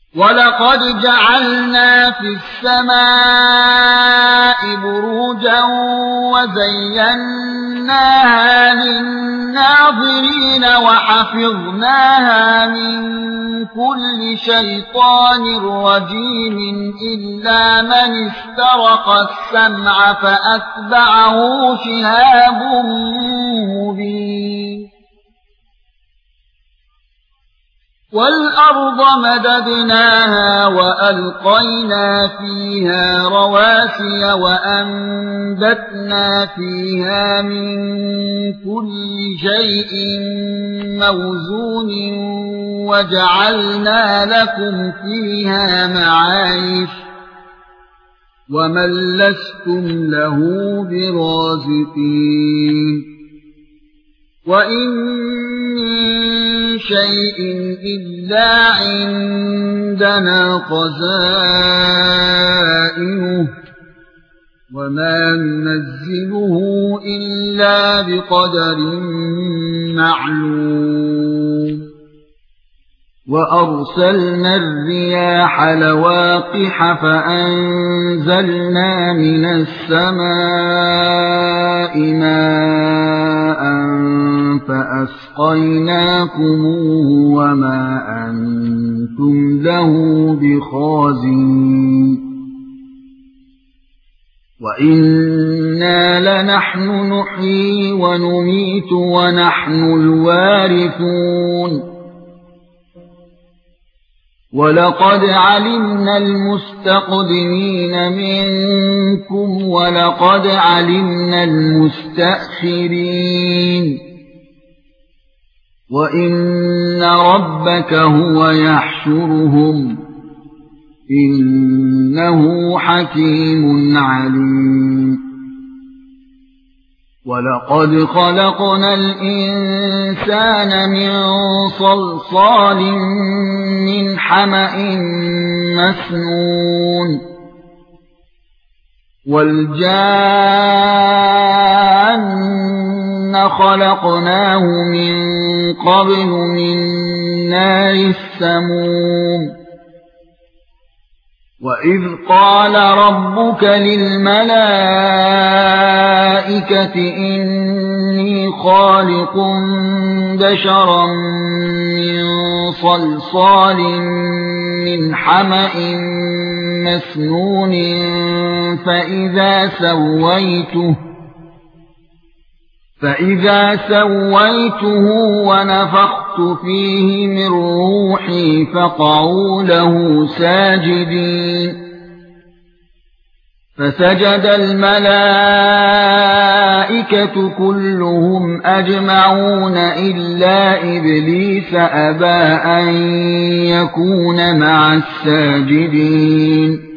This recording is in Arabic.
وَلَقَدْ جَعَلْنَا فِي السَّمَاءِ بُرُوجًا وَزَيَّنَّاهَا لِلنَّاظِرِينَ وَحَفِظْنَاهَا مِنْ كُلِّ شَيْطَانٍ رَجِيمٍ إِلَّا مَنِ اسْتَرَقَ السَّمْعَ فَأَتْبَعَهُ شِهَابٌ مُبِينٌ وَالْأَرْضَ مَدَدْنَاهَا وَأَلْقَيْنَا فِيهَا رَوَاسِيَ وَأَنبَتْنَا فِيهَا مِن كُلِّ شَيْءٍ مَّوْزُونٍ وَجَعَلْنَا لَكُمْ فِيهَا مَعَايِشَ وَمَن لَّسْتُمْ لَهُ بِرَازِقِينَ وَإِن مِّن شَيْءٍ إِلَّا عِندَنَا خَزَائِنُهُ وَمَا نُنَزِّلُهُ إِلَّا بِقَدَرٍ مَّعْلُومٍ وَأَرْسَلْنَا الرِّيَاحَ لَوَاقِحَ فَأَنزَلْنَا مِنَ السَّمَاءِ مَاءً فَأَسْقَيْنَاكُمُوهُ وَمَا أَنتُمْ لَهُ بِخَازِنِينَ وَإِنَّا لَنَحْنُ نُحْيِي وَنُمِيتُ وَنَحْنُ الْوَارِثُونَ وَلَقَدْ عَلِمْنَا الْمُسْتَقْدِمِينَ مِنكُمْ وَلَقَدْ عَلِمْنَا الْمُسْتَأْخِرِينَ وَإِنَّ رَبَّكَ هُوَ يَحْشُرُهُمْ إِنَّهُ حَكِيمٌ عَلِيمٌ وَلَقَدْ خَلَقْنَا الْإِنسَانَ مِنْ صَلْصَالٍ مِنْ حَمَإٍ مَسْنُونٍ وَالْجَانَّ خَلَقْنَاهُ مِنْ قَبْلُ مِنْ نَارِ السَّمُومِ وَإِذْ قَالَ رَبُّكَ لِلْمَلَائِكَةِ إِنِّي خَالِقٌ بَشَرًا مِنْ صَلْصَالٍ مِنْ حَمَإٍ مَسْنُونٍ فَإِذَا سَوَّيْتُهُ وَنَفَخْتُ فِيهِ مِنْ رُوحِي فَقَعُوا لَهُ سَاجِدِينَ فَسَجَدَ الْمَلَائِكَةُ كُلُّهُمْ أَجْمَعُونَ إِلَّا إِبْلِيسَ أَبَى أَن يَكُونَ مَعَ السَّاجِدِينَ